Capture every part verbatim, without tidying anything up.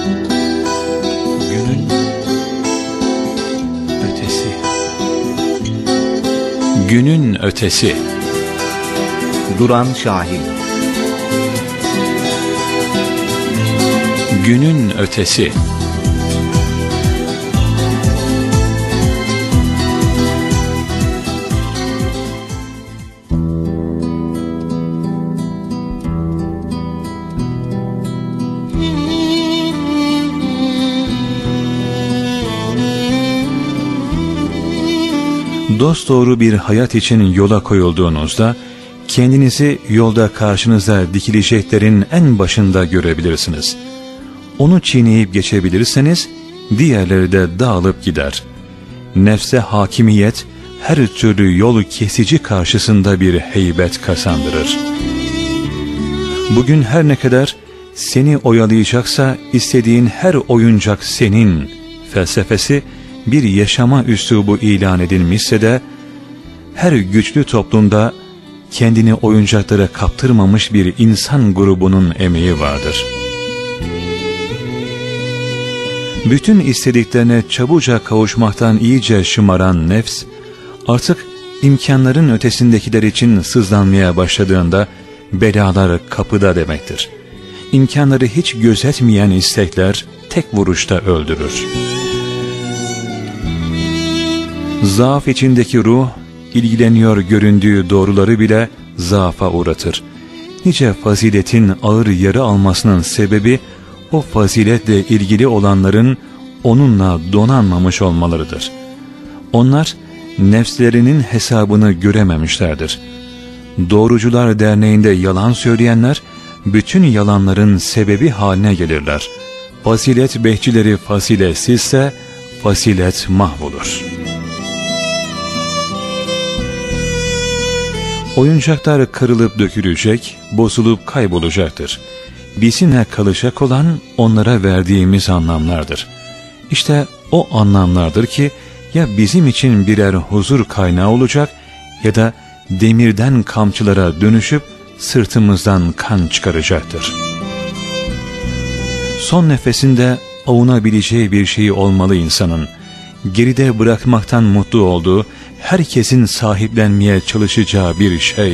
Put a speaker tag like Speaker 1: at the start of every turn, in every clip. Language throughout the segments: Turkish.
Speaker 1: Günün ötesi. Günün ötesi.
Speaker 2: Duran Şahin.
Speaker 1: Günün ötesi. Dosdoğru bir hayat için yola koyulduğunuzda, kendinizi yolda karşınıza dikileceklerin en başında görebilirsiniz. Onu çiğneyip geçebilirseniz, diğerleri de dağılıp gider. Nefse hakimiyet, her türlü yol kesici karşısında bir heybet kazandırır. Bugün her ne kadar seni oyalayacaksa, istediğin her oyuncak senin felsefesi, bir yaşama üslubu ilan edilmişse de, her güçlü toplumda kendini oyuncaklara kaptırmamış bir insan grubunun emeği vardır. Bütün istediklerine çabucak kavuşmaktan iyice şımaran nefs, artık imkanların ötesindekiler için sızlanmaya başladığında, belalar kapıda demektir. İmkanları hiç gözetmeyen istekler tek vuruşta öldürür. Zaaf içindeki ruh, ilgileniyor göründüğü doğruları bile zaafa uğratır. Nice faziletin ağır yara almasının sebebi, o faziletle ilgili olanların onunla donanmamış olmalarıdır. Onlar, nefslerinin hesabını görememişlerdir. Doğrucular Derneği'nde yalan söyleyenler, bütün yalanların sebebi haline gelirler. Fazilet bekçileri faziletsizse, fazilet mahvolur. Oyuncaklar kırılıp dökülecek, bozulup kaybolacaktır. Bizimle kalacak olan onlara verdiğimiz anlamlardır. İşte o anlamlardır ki ya bizim için birer huzur kaynağı olacak ya da demirden kamçılara dönüşüp sırtımızdan kan çıkaracaktır. Son nefesinde avunabileceği bir şey olmalı insanın. Geride bırakmaktan mutlu olduğu, herkesin sahiplenmeye çalışacağı bir şey.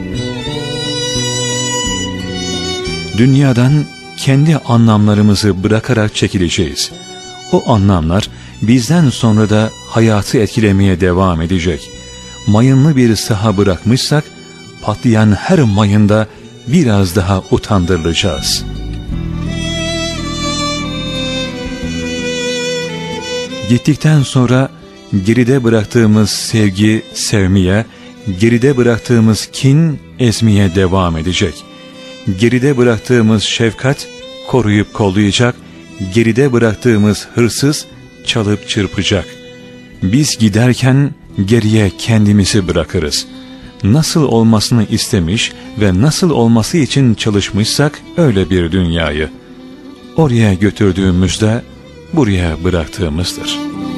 Speaker 1: Dünyadan kendi anlamlarımızı bırakarak çekileceğiz. O anlamlar bizden sonra da hayatı etkilemeye devam edecek. Mayınlı bir saha bırakmışsak, patlayan her mayında biraz daha utandırılacağız. Gittikten sonra geride bıraktığımız sevgi sevmeye, geride bıraktığımız kin ezmeye devam edecek. Geride bıraktığımız şefkat koruyup kollayacak, geride bıraktığımız hırsız çalıp çırpacak. Biz giderken geriye kendimizi bırakırız. Nasıl olmasını istemiş ve nasıl olması için çalışmışsak öyle bir dünyayı, oraya götürdüğümüzde buraya bıraktığımızdır.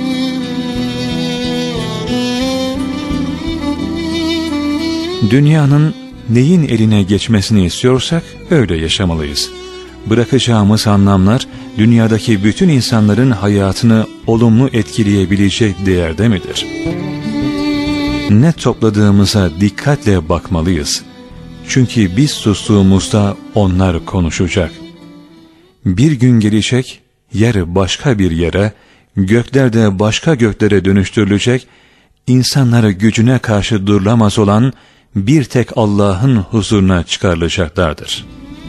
Speaker 1: Dünyanın neyin eline geçmesini istiyorsak öyle yaşamalıyız. Bırakacağımız anlamlar dünyadaki bütün insanların hayatını olumlu etkileyebilecek değerde midir? Ne topladığımıza dikkatle bakmalıyız. Çünkü biz sustuğumuzda onlar konuşacak. Bir gün gelecek, yer başka bir yere, gökler de başka göklere dönüştürülecek, insanlara gücüne karşı durulamaz olan bir tek Allah'ın huzuruna çıkarılacaklardır.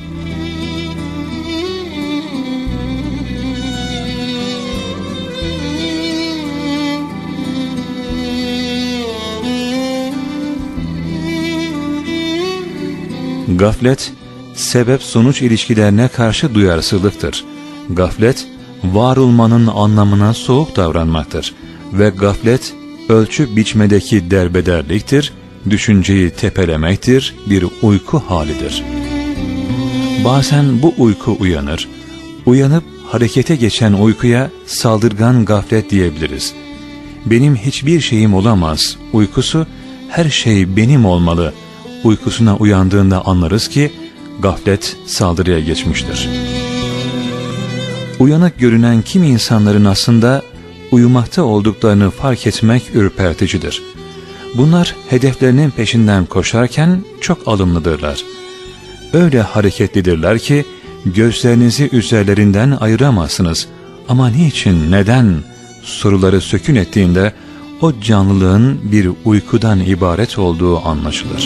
Speaker 1: Gaflet, sebep-sonuç ilişkilerine karşı duyarsızlıktır. Gaflet, var olmanın anlamına soğuk davranmaktır. Ve gaflet, ölçüp biçmedeki derbederliktir, düşünceyi tepelemektir, bir uyku halidir. Bazen bu uyku uyanır. Uyanıp harekete geçen uykuya saldırgan gaflet diyebiliriz. Benim hiçbir şeyim olamaz uykusu, her şey benim olmalı uykusuna uyandığında anlarız ki gaflet saldırıya geçmiştir. Uyanık görünen kimi insanların aslında uyumakta olduklarını fark etmek ürperticidir. Bunlar hedeflerinin peşinden koşarken çok alımlıdırlar. Öyle hareketlidirler ki gözlerinizi üzerlerinden ayıramazsınız. Ama niçin, neden soruları sökün ettiğinde o canlılığın bir uykudan ibaret olduğu anlaşılır.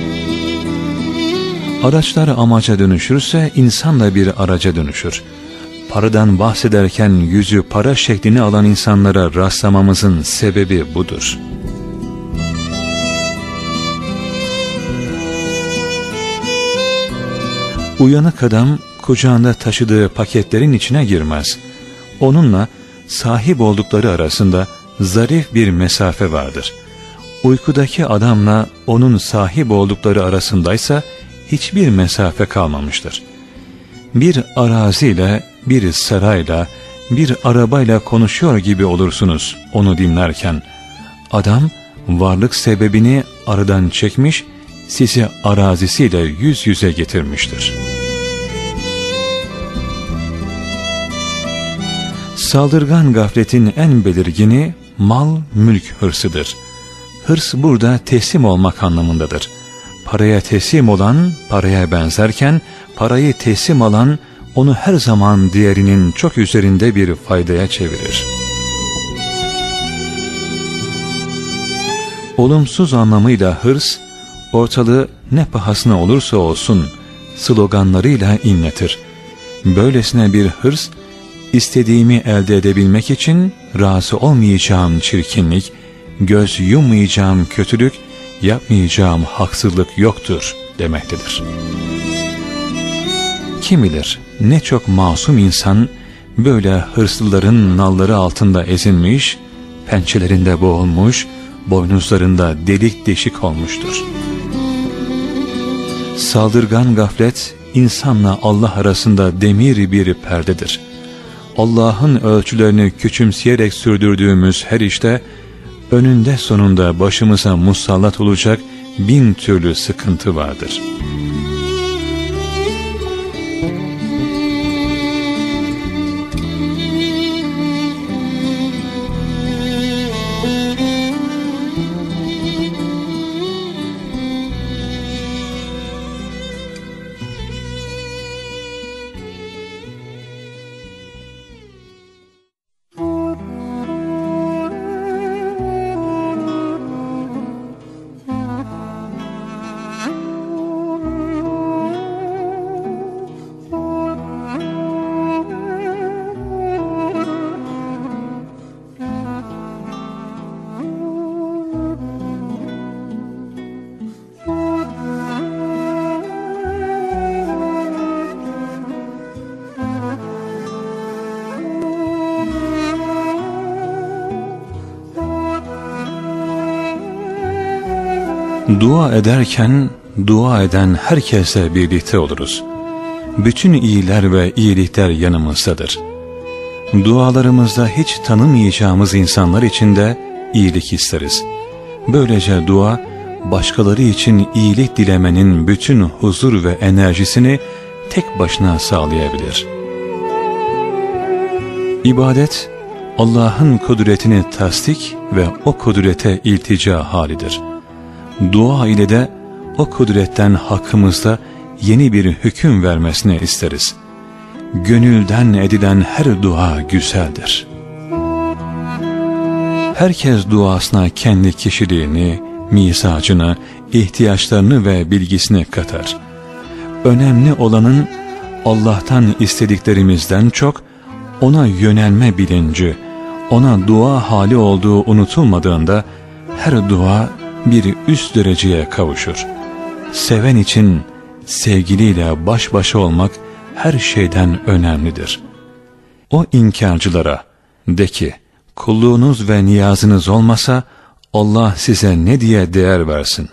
Speaker 1: Araçlar amaca dönüşürse insan da bir araca dönüşür. Paradan bahsederken yüzü para şeklini alan insanlara rastlamamızın sebebi budur. Uyanık adam kucağında taşıdığı paketlerin içine girmez. Onunla sahip oldukları arasında zarif bir mesafe vardır. Uykudaki adamla onun sahip oldukları arasındaysa hiçbir mesafe kalmamıştır. Bir araziyle, bir sarayla, bir arabayla konuşuyor gibi olursunuz onu dinlerken. Adam varlık sebebini aradan çekmiş, sizi arazisiyle yüz yüze getirmiştir. Saldırgan gafletin en belirgini mal, mülk hırsıdır. Hırs burada teslim olmak anlamındadır. Paraya teslim olan paraya benzerken, parayı teslim alan onu her zaman diğerinin çok üzerinde bir faydaya çevirir. Olumsuz anlamıyla hırs, ortalığı ne pahasına olursa olsun sloganlarıyla inletir. Böylesine bir hırs, İstediğimi elde edebilmek için razı olmayacağım çirkinlik, göz yummayacağım kötülük, yapmayacağım haksızlık yoktur demektedir. Kim bilir ne çok masum insan böyle hırslıların nalları altında ezilmiş, pençelerinde boğulmuş, boynuzlarında delik deşik olmuştur. Saldırgan gaflet insanla Allah arasında demir bir perdedir. Allah'ın ölçülerini küçümseyerek sürdürdüğümüz her işte önünde sonunda başımıza musallat olacak bin türlü sıkıntı vardır. Dua ederken dua eden herkesle birlikte oluruz. Bütün iyiler ve iyilikler yanımızdadır. Dualarımızda hiç tanımayacağımız insanlar için de iyilik isteriz. Böylece dua, başkaları için iyilik dilemenin bütün huzur ve enerjisini tek başına sağlayabilir. İbadet, Allah'ın kudretini tasdik ve o kudrete iltica halidir. Dua ile de o kudretten hakkımızda yeni bir hüküm vermesini isteriz. Gönülden edilen her dua güzeldir. Herkes duasına kendi kişiliğini, mizacını, ihtiyaçlarını ve bilgisini katar. Önemli olanın Allah'tan istediklerimizden çok ona yönelme bilinci, ona dua hali olduğu unutulmadığında her dua bir üst dereceye kavuşur. Seven için sevgiliyle baş başa olmak her şeyden önemlidir. O inkarcılara de ki, kulluğunuz ve niyazınız olmasa Allah size ne diye değer versin?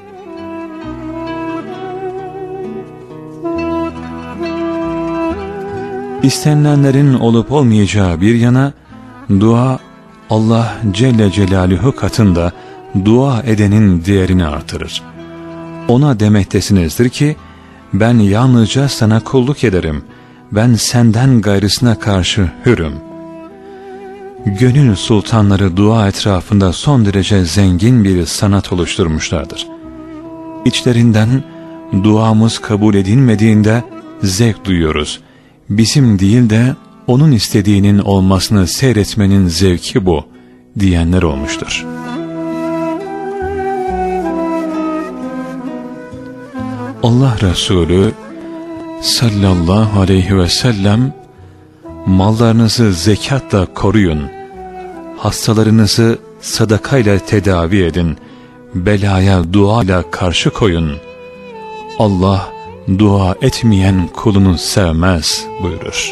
Speaker 1: İstenilenlerin olup olmayacağı bir yana, dua Allah Celle Celaluhu katında dua edenin değerini artırır. Ona demektesinizdir ki, ben yalnızca sana kulluk ederim, ben senden gayrısına karşı hürüm. Gönül sultanları dua etrafında son derece zengin bir sanat oluşturmuşlardır. İçlerinden duamız kabul edilmediğinde zevk duyuyoruz. Bizim değil de onun istediğinin olmasını seyretmenin zevki bu diyenler olmuştur. Allah Resulü sallallahu aleyhi ve sellem, mallarınızı zekatla koruyun, hastalarınızı sadakayla tedavi edin, belaya duayla karşı koyun, Allah dua etmeyen kulunu sevmez buyurur.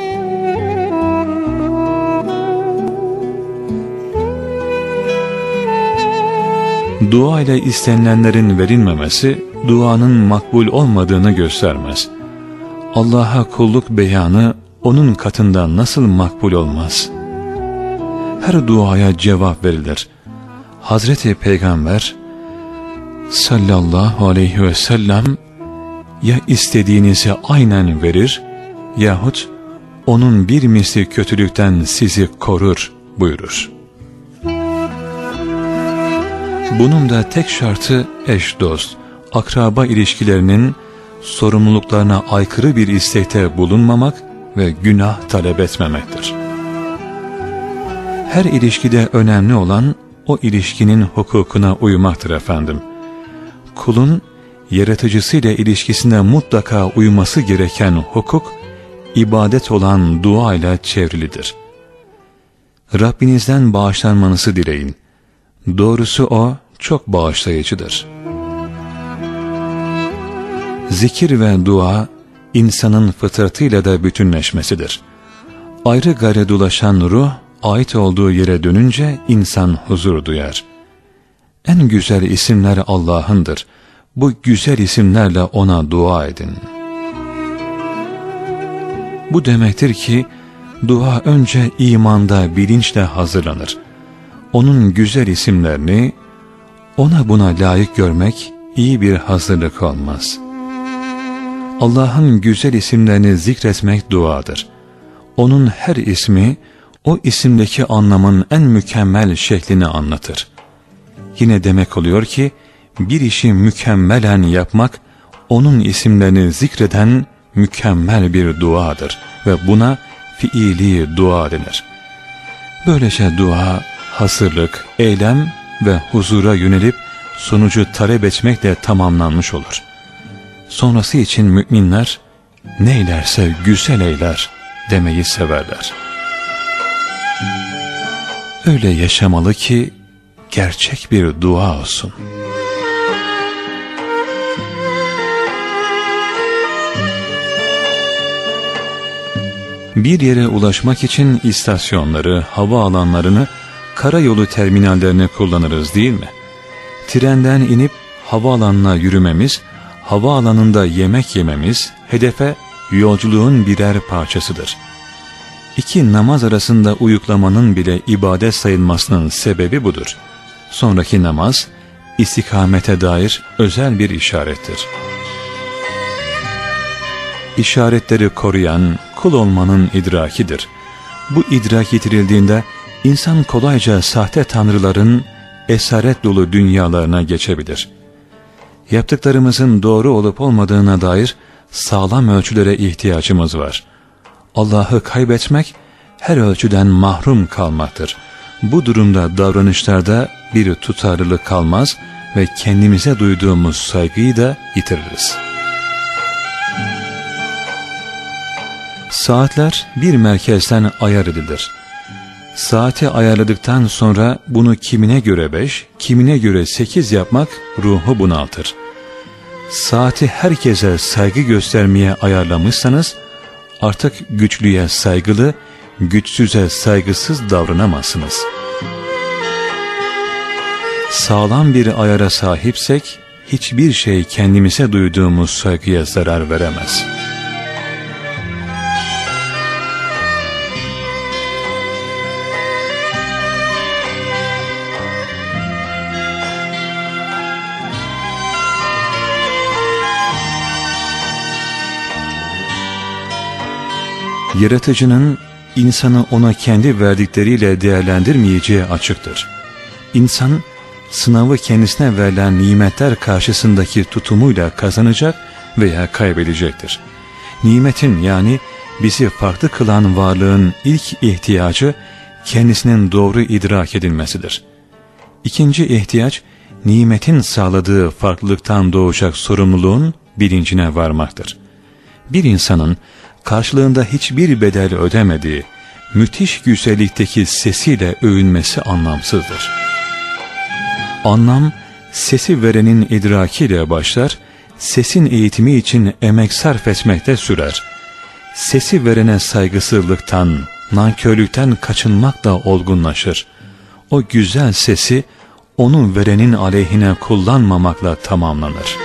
Speaker 1: Dua ile istenilenlerin verilmemesi, duanın makbul olmadığını göstermez. Allah'a kulluk beyanı onun katında nasıl makbul olmaz? Her duaya cevap verilir. Hazreti Peygamber sallallahu aleyhi ve sellem ya istediğinizi aynen verir yahut onun bir misli kötülükten sizi korur buyurur. Bunun da tek şartı eş dost, akraba ilişkilerinin sorumluluklarına aykırı bir istekte bulunmamak ve günah talep etmemektir. Her ilişkide önemli olan o ilişkinin hukukuna uymaktır efendim. Kulun yaratıcısıyla ilişkisinde mutlaka uyması gereken hukuk, ibadet olan dua ile çevrilidir. Rabbinizden bağışlanmanızı dileyin. Doğrusu o çok bağışlayıcıdır. Zikir ve dua, insanın fıtratıyla da bütünleşmesidir. Ayrı gayrı dolaşan ruh, ait olduğu yere dönünce insan huzur duyar. En güzel isimler Allah'ındır. Bu güzel isimlerle ona dua edin. Bu demektir ki, dua önce imanda bilinçle hazırlanır. Onun güzel isimlerini, ona buna layık görmek iyi bir hazırlık olmaz. Allah'ın güzel isimlerini zikretmek duadır. Onun her ismi, o isimdeki anlamın en mükemmel şeklini anlatır. Yine demek oluyor ki, bir işi mükemmelen yapmak, onun isimlerini zikreden mükemmel bir duadır ve buna fiili dua denir. Böylece dua, hazırlık, eylem ve huzura yönelip sonucu talep etmekle tamamlanmış olur. Sonrası için müminler, neylerse güzel eyler demeyi severler. Öyle yaşamalı ki gerçek bir dua olsun. Bir yere ulaşmak için istasyonları, havaalanlarını, karayolu terminallerini kullanırız değil mi? Trenden inip havaalanına yürümemiz, havaalanında yemek yememiz, hedefe yolculuğun birer parçasıdır. İki namaz arasında uyuklamanın bile ibadet sayılmasının sebebi budur. Sonraki namaz, istikamete dair özel bir işarettir. İşaretleri koruyan kul olmanın idrakidir. Bu idrak yitirildiğinde insan kolayca sahte tanrıların esaret dolu dünyalarına geçebilir. Yaptıklarımızın doğru olup olmadığına dair sağlam ölçülere ihtiyacımız var. Allah'ı kaybetmek her ölçüden mahrum kalmaktır. Bu durumda davranışlarda bir tutarlılık kalmaz ve kendimize duyduğumuz saygıyı da yitiririz. Saatler bir merkezden ayar edilir. Saati ayarladıktan sonra bunu kimine göre beş, kimine göre sekiz yapmak ruhu bunaltır. Saati herkese saygı göstermeye ayarlamışsanız, artık güçlüye saygılı, güçsüze saygısız davranamazsınız. Sağlam bir ayara sahipsek, hiçbir şey kendimize duyduğumuz saygıya zarar veremez. Yaratıcının insanı ona kendi verdikleriyle değerlendirmeyeceği açıktır. İnsan, sınavı kendisine verilen nimetler karşısındaki tutumuyla kazanacak veya kaybedecektir. Nimetin, yani bizi farklı kılan varlığın ilk ihtiyacı kendisinin doğru idrak edilmesidir. İkinci ihtiyaç, nimetin sağladığı farklılıktan doğacak sorumluluğun bilincine varmaktır. Bir insanın karşılığında hiçbir bedel ödemediği müthiş güzellikteki sesiyle övünmesi anlamsızdır. Anlam, sesi verenin idrakiyle başlar, sesin eğitimi için emek sarf etmekte sürer. Sesi verene saygısızlıktan, nankörlükten kaçınmakla olgunlaşır. O güzel sesi, onu verenin aleyhine kullanmamakla tamamlanır.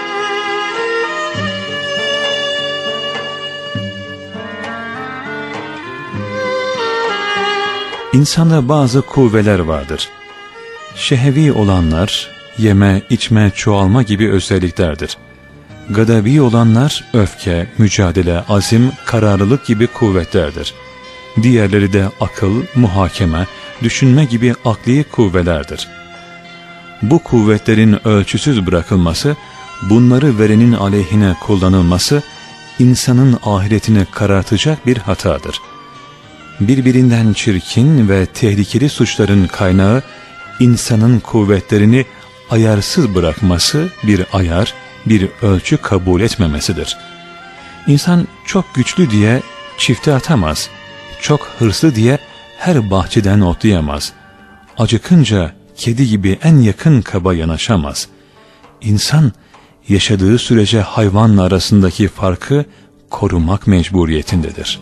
Speaker 1: İnsanda bazı kuvveler vardır. Şehevi olanlar, yeme, içme, çoğalma gibi özelliklerdir. Gadabi olanlar, öfke, mücadele, azim, kararlılık gibi kuvvetlerdir. Diğerleri de akıl, muhakeme, düşünme gibi akli kuvvelerdir. Bu kuvvetlerin ölçüsüz bırakılması, bunları verenin aleyhine kullanılması, insanın ahiretini karartacak bir hatadır. Birbirinden çirkin ve tehlikeli suçların kaynağı, insanın kuvvetlerini ayarsız bırakması, bir ayar, bir ölçü kabul etmemesidir. İnsan çok güçlü diye çifte atamaz, çok hırslı diye her bahçeden otlayamaz, acıkınca kedi gibi en yakın kaba yanaşamaz. İnsan, yaşadığı sürece hayvanla arasındaki farkı korumak mecburiyetindedir.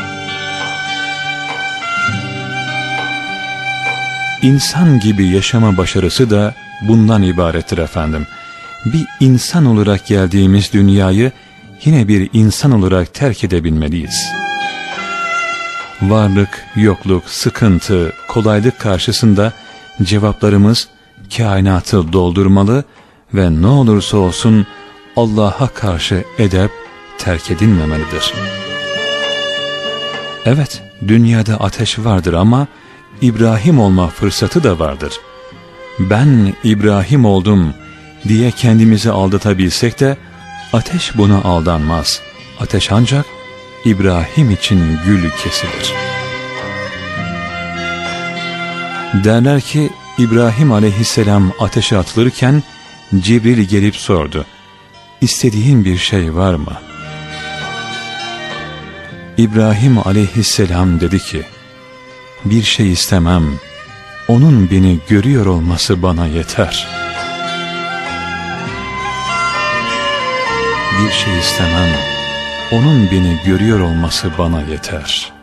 Speaker 1: İnsan gibi yaşama başarısı da bundan ibarettir efendim. Bir insan olarak geldiğimiz dünyayı yine bir insan olarak terk edebilmeliyiz. Varlık, yokluk, sıkıntı, kolaylık karşısında cevaplarımız kainatı doldurmalı ve ne olursa olsun Allah'a karşı edep terk edilmemelidir. Evet, dünyada ateş vardır ama İbrahim olma fırsatı da vardır. Ben İbrahim oldum diye kendimizi aldatabilsek de ateş buna aldanmaz. Ateş ancak İbrahim için gül kesilir. Derler ki İbrahim aleyhisselam ateşe atılırken Cibril gelip sordu. İstediğin bir şey var mı? İbrahim aleyhisselam dedi ki, bir şey istemem, onun beni görüyor olması bana yeter. Bir şey istemem, onun beni görüyor olması bana yeter.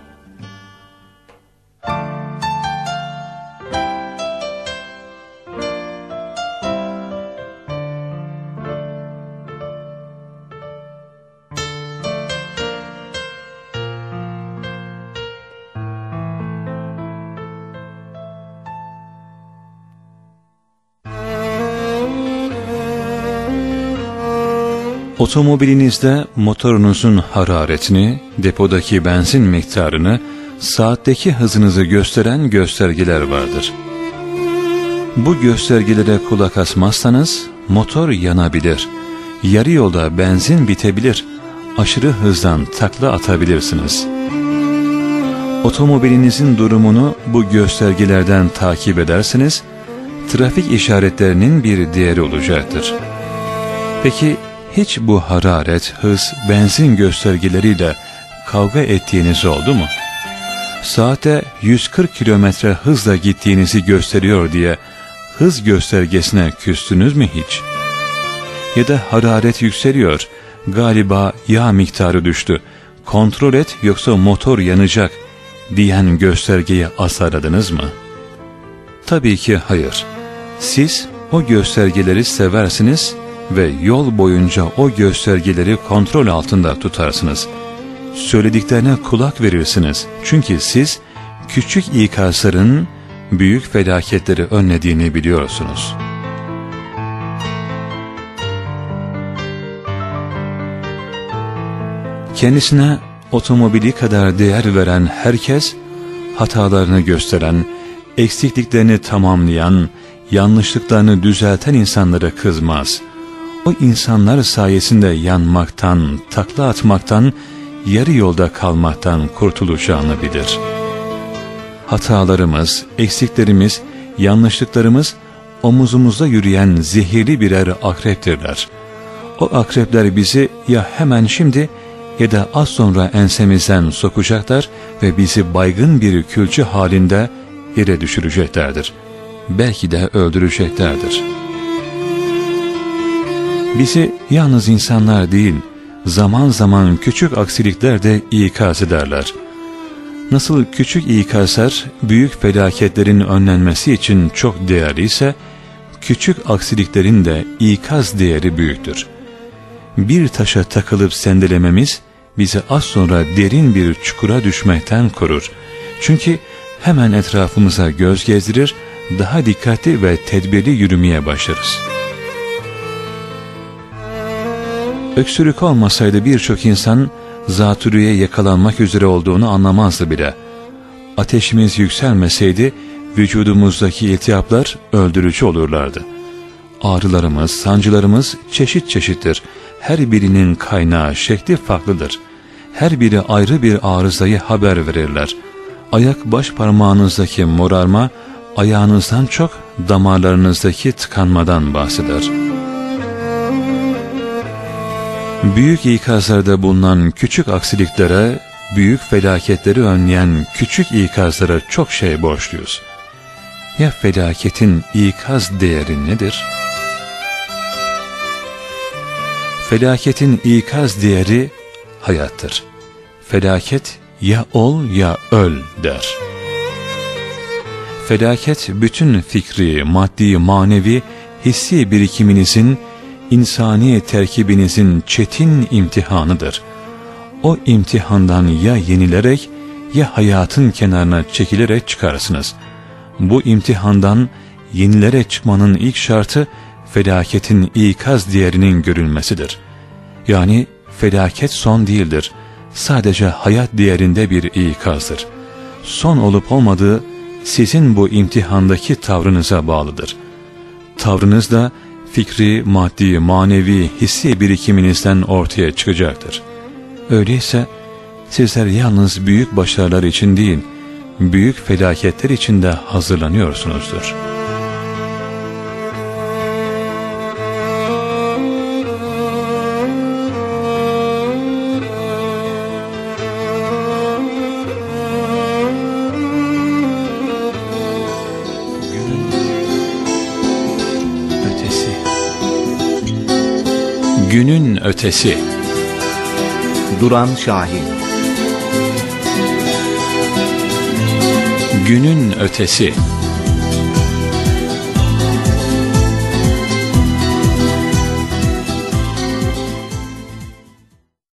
Speaker 1: Otomobilinizde motorunuzun hararetini, depodaki benzin miktarını, saatteki hızınızı gösteren göstergeler vardır. Bu göstergelere kulak asmazsanız motor yanabilir, yarı yolda benzin bitebilir, aşırı hızdan takla atabilirsiniz. Otomobilinizin durumunu bu göstergelerden takip ederseniz, trafik işaretlerinin bir değeri olacaktır. Peki, hiç bu hararet, hız, benzin göstergeleriyle kavga ettiğiniz oldu mu? Saate yüz kırk kilometre hızla gittiğinizi gösteriyor diye hız göstergesine küstünüz mü hiç? Ya da hararet yükseliyor, galiba yağ miktarı düştü, kontrol et yoksa motor yanacak diyen göstergeyi asaradınız mı? Tabii ki hayır. Siz o göstergeleri seversiniz ve yol boyunca o göstergeleri kontrol altında tutarsınız. Söylediklerine kulak verirsiniz. Çünkü siz küçük ikazların büyük felaketleri önlediğini biliyorsunuz. Kendisine otomobili kadar değer veren herkes, hatalarını gösteren, eksikliklerini tamamlayan, yanlışlıklarını düzelten insanlara kızmaz. O insanlar sayesinde yanmaktan, takla atmaktan, yarı yolda kalmaktan kurtulacağını bilir. Hatalarımız, eksiklerimiz, yanlışlıklarımız omuzumuzda yürüyen zehirli birer akreptirler. O akrepler bizi ya hemen şimdi ya da az sonra ensemizden sokacaklar ve bizi baygın bir külçe halinde yere düşüreceklerdir. Belki de öldüreceklerdir. Bizi yalnız insanlar değil, zaman zaman küçük aksilikler de ikaz ederler. Nasıl küçük ikazlar büyük felaketlerin önlenmesi için çok değerliyse, küçük aksiliklerin de ikaz değeri büyüktür. Bir taşa takılıp sendelememiz bizi az sonra derin bir çukura düşmekten korur. Çünkü hemen etrafımıza göz gezdirir, daha dikkatli ve tedbirli yürümeye başlarız. Öksürük olmasaydı birçok insan zatürreye yakalanmak üzere olduğunu anlamazdı bile. Ateşimiz yükselmeseydi vücudumuzdaki iltihaplar öldürücü olurlardı. Ağrılarımız, sancılarımız çeşit çeşittir. Her birinin kaynağı, şekli farklıdır. Her biri ayrı bir arızayı haber verirler. Ayak baş parmağınızdaki morarma, ayağınızdan çok damarlarınızdaki tıkanmadan bahseder. Büyük ikazlarda bulunan küçük aksiliklere, büyük felaketleri önleyen küçük ikazlara çok şey borçluyuz. Ya felaketin ikaz değeri nedir? Felaketin ikaz değeri hayattır. Felaket ya ol ya öl der. Felaket bütün fikri, maddi, manevi, hissi birikiminizin, insani terkibinizin çetin imtihanıdır. O imtihandan ya yenilerek ya hayatın kenarına çekilerek çıkarsınız. Bu imtihandan yenilerek çıkmanın ilk şartı felaketin ikaz değerinin görülmesidir. Yani felaket son değildir. Sadece hayat değerinde bir ikazdır. Son olup olmadığı sizin bu imtihandaki tavrınıza bağlıdır. Tavrınız da fikri, maddi, manevi, hissi birikiminizden ortaya çıkacaktır. Öyleyse sizler yalnız büyük başarılar için değil, büyük felaketler için de hazırlanıyorsunuzdur. Günün ötesi.
Speaker 2: Duran Şahin.
Speaker 1: Günün ötesi.